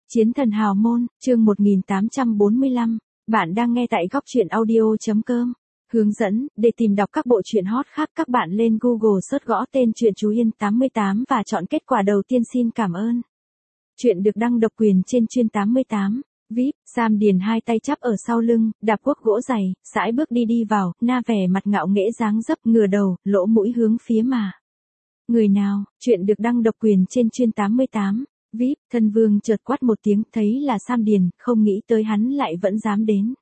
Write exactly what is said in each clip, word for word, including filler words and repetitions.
Chiến thần hào môn, chương một nghìn tám trăm bốn mươi lăm, bạn đang nghe tại góc truyện audio.com. Hướng dẫn, để tìm đọc các bộ truyện hot khác các bạn lên Google search gõ tên truyện Chú Yên tám mươi tám và chọn kết quả đầu tiên. Xin cảm ơn. Truyện được đăng độc quyền trên chuyên tám mươi tám. vê i pê, Sam Điền hai tay chắp ở sau lưng, đạp guốc gỗ dày, sải bước đi đi vào, na vẻ mặt ngạo nghễ dáng dấp, ngửa đầu, lỗ mũi hướng phía mà. Người nào, truyện được đăng độc quyền trên chuyên tám mươi tám. vê i pê, thân vương chợt quát một tiếng, thấy là Sam Điền, không nghĩ tới hắn lại vẫn dám đến.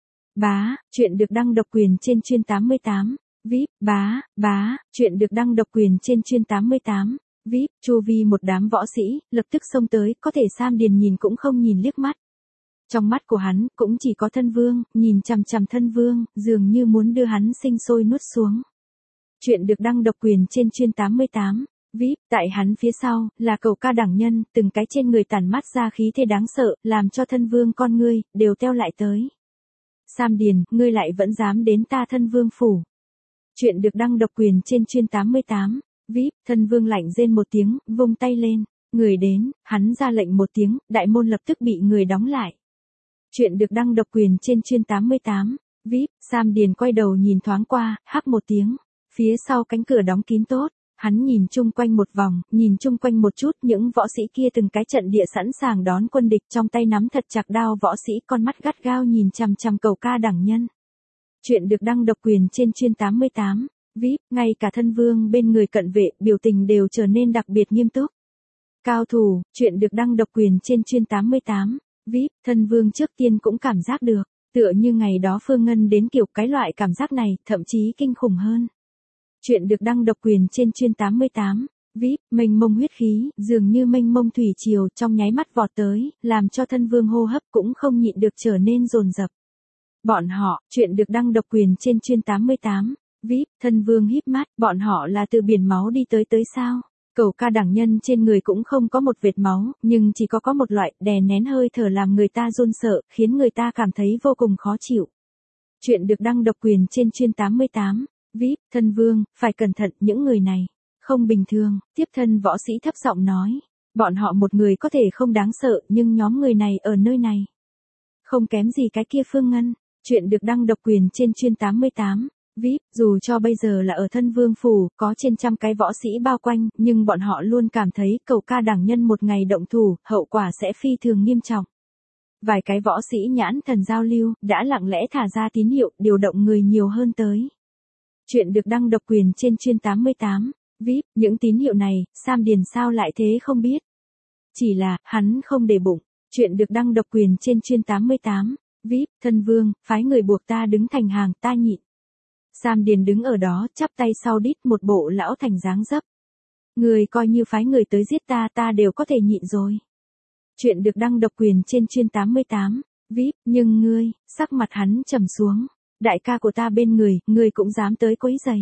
Bá, truyện được đăng độc quyền trên chuyên tám mươi tám. vê i pê, bá, bá, truyện được đăng độc quyền trên chuyên tám mươi tám. vê i pê, chu vi một đám võ sĩ, lập tức xông tới, có thể Sam Điền nhìn cũng không nhìn liếc mắt. Trong mắt của hắn, cũng chỉ có thân vương, nhìn chằm chằm thân vương, dường như muốn đưa hắn sinh sôi nuốt xuống. Truyện được đăng độc quyền trên chuyên tám mươi tám. vê i pê, tại hắn phía sau, là cầu ca đẳng nhân, từng cái trên người tản mát ra khí thế đáng sợ, làm cho thân vương con ngươi, đều teo lại tới. Sam Điền, ngươi lại vẫn dám đến ta thân vương phủ. Truyện được đăng độc quyền trên chuyên tám mươi tám. vê i pê, thân vương lạnh rên một tiếng, vung tay lên. Người đến, hắn ra lệnh một tiếng, đại môn lập tức bị người đóng lại. Truyện được đăng độc quyền trên chuyên tám mươi tám. vê i pê, Sam Điền quay đầu nhìn thoáng qua, hắc một tiếng. Phía sau cánh cửa đóng kín tốt. Hắn nhìn chung quanh một vòng, nhìn chung quanh một chút, những võ sĩ kia từng cái trận địa sẵn sàng đón quân địch, trong tay nắm thật chặt đao, võ sĩ con mắt gắt gao nhìn chằm chằm cầu ca đẳng nhân. Truyện được đăng độc quyền trên chuyên tám mươi tám. vê i pê, ngay cả thân vương bên người cận vệ, biểu tình đều trở nên đặc biệt nghiêm túc. Cao thủ, truyện được đăng độc quyền trên chuyên tám mươi tám. vê i pê, thân vương trước tiên cũng cảm giác được, tựa như ngày đó Phương Ngân đến kiểu cái loại cảm giác này, thậm chí kinh khủng hơn. Truyện được đăng độc quyền trên chuyên tám mươi tám. vê i pê, mênh mông huyết khí, dường như mênh mông thủy triều, trong nháy mắt vọt tới, làm cho thân vương hô hấp cũng không nhịn được trở nên dồn dập. Bọn họ, truyện được đăng độc quyền trên chuyên tám mươi tám. vê i pê, thân vương híp mắt, bọn họ là từ biển máu đi tới tới sao? Cầu ca đẳng nhân trên người cũng không có một vệt máu, nhưng chỉ có có một loại đè nén hơi thở làm người ta run sợ, khiến người ta cảm thấy vô cùng khó chịu. Truyện được đăng độc quyền trên chuyên tám mươi tám. vê i pê, thân vương, phải cẩn thận, những người này không bình thường. Tiếp thân võ sĩ thấp giọng nói, bọn họ một người có thể không đáng sợ, nhưng nhóm người này ở nơi này không kém gì cái kia Phương Ngân. Truyện được đăng độc quyền trên chuyên tám mươi tám. vê i pê, dù cho bây giờ là ở thân vương phủ, có trên trăm cái võ sĩ bao quanh, nhưng bọn họ luôn cảm thấy cầu ca đẳng nhân một ngày động thủ, hậu quả sẽ phi thường nghiêm trọng. Vài cái võ sĩ nhãn thần giao lưu, đã lặng lẽ thả ra tín hiệu, điều động người nhiều hơn tới. Truyện được đăng độc quyền trên chuyên tám mươi tám. vê i pê, những tín hiệu này, Sam Điền sao lại thế không biết. Chỉ là, hắn không để bụng. Truyện được đăng độc quyền trên chuyên tám mươi tám. vê i pê, thân vương, phái người buộc ta đứng thành hàng, ta nhịn. Sam Điền đứng ở đó, chắp tay sau đít, một bộ lão thành dáng dấp. Người coi như phái người tới giết ta, ta đều có thể nhịn rồi. Truyện được đăng độc quyền trên chuyên tám mươi tám. vê i pê, nhưng ngươi, sắc mặt hắn trầm xuống. Đại ca của ta bên người, ngươi cũng dám tới quấy rầy.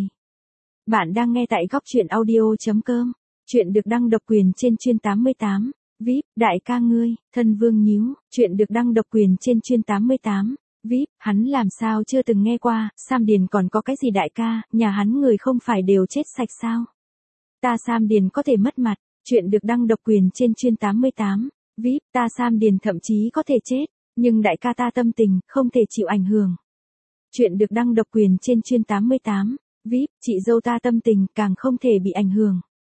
Bạn đang nghe tại góc truyện audio.com. Truyện được đăng độc quyền trên chuyên tám mươi tám. vê i pê, đại ca ngươi, thân vương nhíu. Truyện được đăng độc quyền trên chuyên tám mươi tám. vê i pê, hắn làm sao chưa từng nghe qua, Sam Điền còn có cái gì đại ca, nhà hắn người không phải đều chết sạch sao? Ta Sam Điền có thể mất mặt. Truyện được đăng độc quyền trên chuyên tám mươi tám. vê i pê, ta Sam Điền thậm chí có thể chết, nhưng đại ca ta tâm tình, không thể chịu ảnh hưởng. Truyện được đăng độc quyền trên chuyên tám mươi tám. vê i pê, chị dâu ta tâm tình, càng không thể bị ảnh hưởng.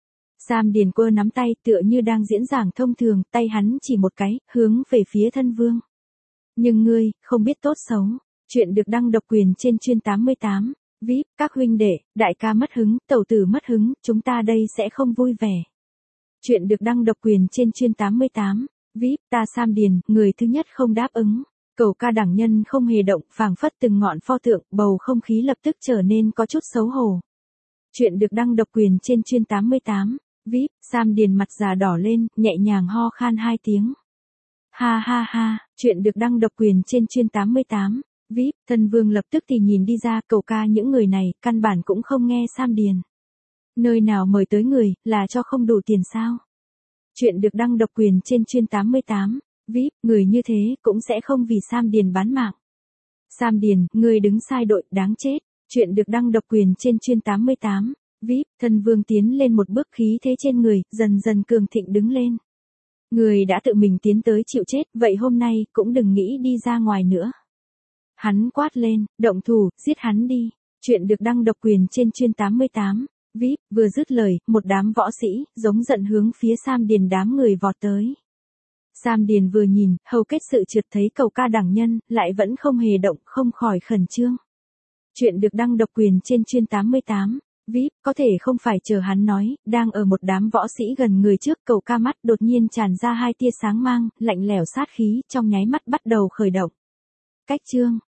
Sam Điền quơ nắm tay, tựa như đang diễn giảng thông thường, tay hắn chỉ một cái, hướng về phía thân vương. Nhưng ngươi, không biết tốt xấu. Truyện được đăng độc quyền trên chuyên tám mươi tám. vê i pê, các huynh đệ, đại ca mất hứng, tẩu tử mất hứng, chúng ta đây sẽ không vui vẻ. Truyện được đăng độc quyền trên chuyên tám mươi tám. vê i pê, ta Sam Điền, người thứ nhất không đáp ứng. Cầu ca đẳng nhân không hề động, phảng phất từng ngọn pho tượng, bầu không khí lập tức trở nên có chút xấu hổ. Truyện được đăng độc quyền trên chuyên tám mươi tám. vê i pê, Sam Điền mặt già đỏ lên, nhẹ nhàng ho khan hai tiếng. Ha ha ha, truyện được đăng độc quyền trên chuyên tám mươi tám. vê i pê, thân vương lập tức thì nhìn đi ra, cầu ca những người này, căn bản cũng không nghe Sam Điền. Nơi nào mời tới người, là cho không đủ tiền sao? Truyện được đăng độc quyền trên chuyên tám mươi tám. vê i pê, người như thế, cũng sẽ không vì Sam Điền bán mạng. Sam Điền, người đứng sai đội, đáng chết. Truyện được đăng độc quyền trên chuyên tám mươi tám. vê i pê, thân vương tiến lên một bước, khí thế trên người, dần dần cường thịnh đứng lên. Người đã tự mình tiến tới chịu chết, vậy hôm nay cũng đừng nghĩ đi ra ngoài nữa. Hắn quát lên, động thủ, giết hắn đi. Chuyện được đăng độc quyền trên chuyên tám mươi tám. vê i pê, vừa dứt lời, một đám võ sĩ, giống giận hướng phía Sam Điền đám người vọt tới. Sam Điền vừa nhìn, hầu kết sự trượt thấy cầu ca đẳng nhân, lại vẫn không hề động, không khỏi khẩn trương. Chuyện được đăng độc quyền trên chuyên tám mươi tám. vê i pê, có thể không phải chờ hắn nói, đang ở một đám võ sĩ gần người trước cầu ca mắt đột nhiên tràn ra hai tia sáng mang, lạnh lẽo sát khí, trong nháy mắt bắt đầu khởi động. Cách chương,